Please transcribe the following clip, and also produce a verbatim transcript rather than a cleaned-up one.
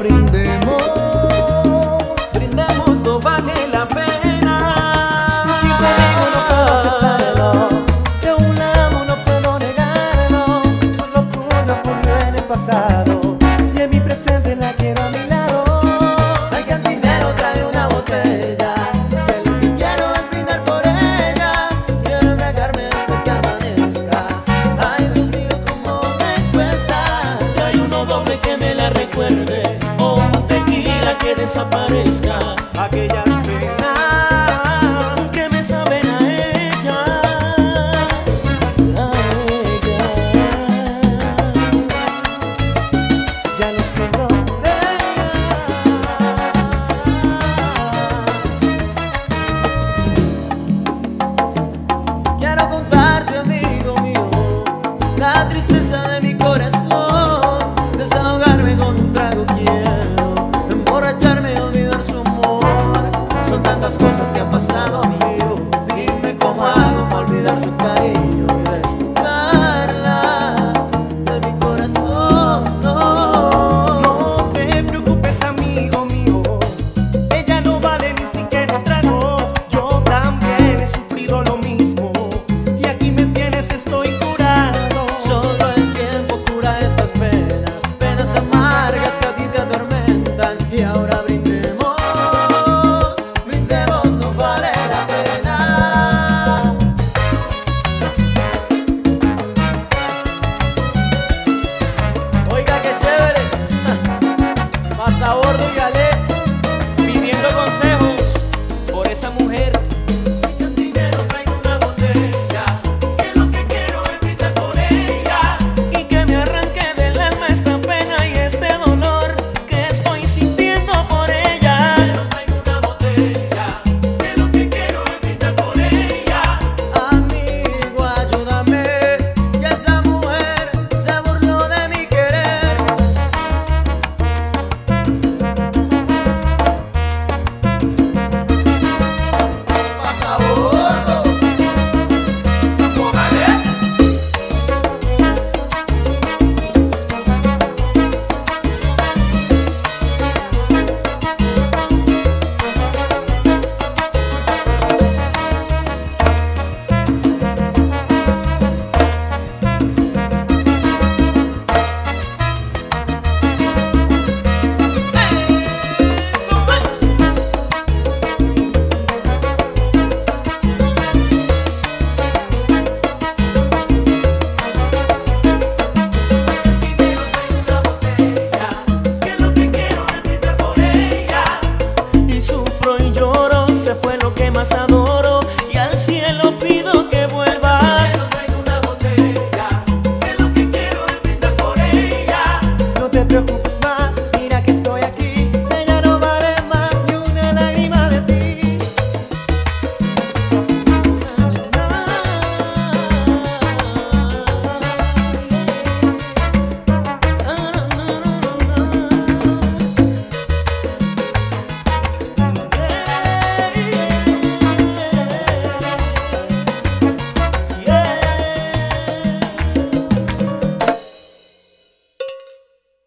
brindemos. Brindemos, no vale la pena. Si conmigo no puedo aceptarlo, de un lado no puedo negarlo, pues lo tuyo ocurrió en el pasado y en mi presente la quiero a mi lado. Al cantinero trae una botella, que lo que quiero es brindar por ella. Quiero embriagarme hasta que amanezca. Ay, Dios mío, cómo me cuesta. Trae uno doble que me la recuerde, o un tequila que desaparezca Aquellas penas que me saben a ella, a ella. ya no siento ella. Quiero contarte, amigo mío, la tristeza de mi corazón, desahogarme con un trago quiero, emborracharme y olvidar su amor. Son tantas cosas que han pasado, amigo, dime cómo hago para olvidar su cariño y despojarla de mi corazón. No, No te preocupes, amigo mío, ella no vale ni siquiera un trago. Yo también he sufrido lo mismo y aquí me tienes, estoy curado. solo el tiempo cura estas penas, penas amargas que a ti te atormentan. Y ahora brindemos, brindemos, no vale la pena. Oiga, qué chévere, más a bordo y galé, Pidiendo consejos por esa mujer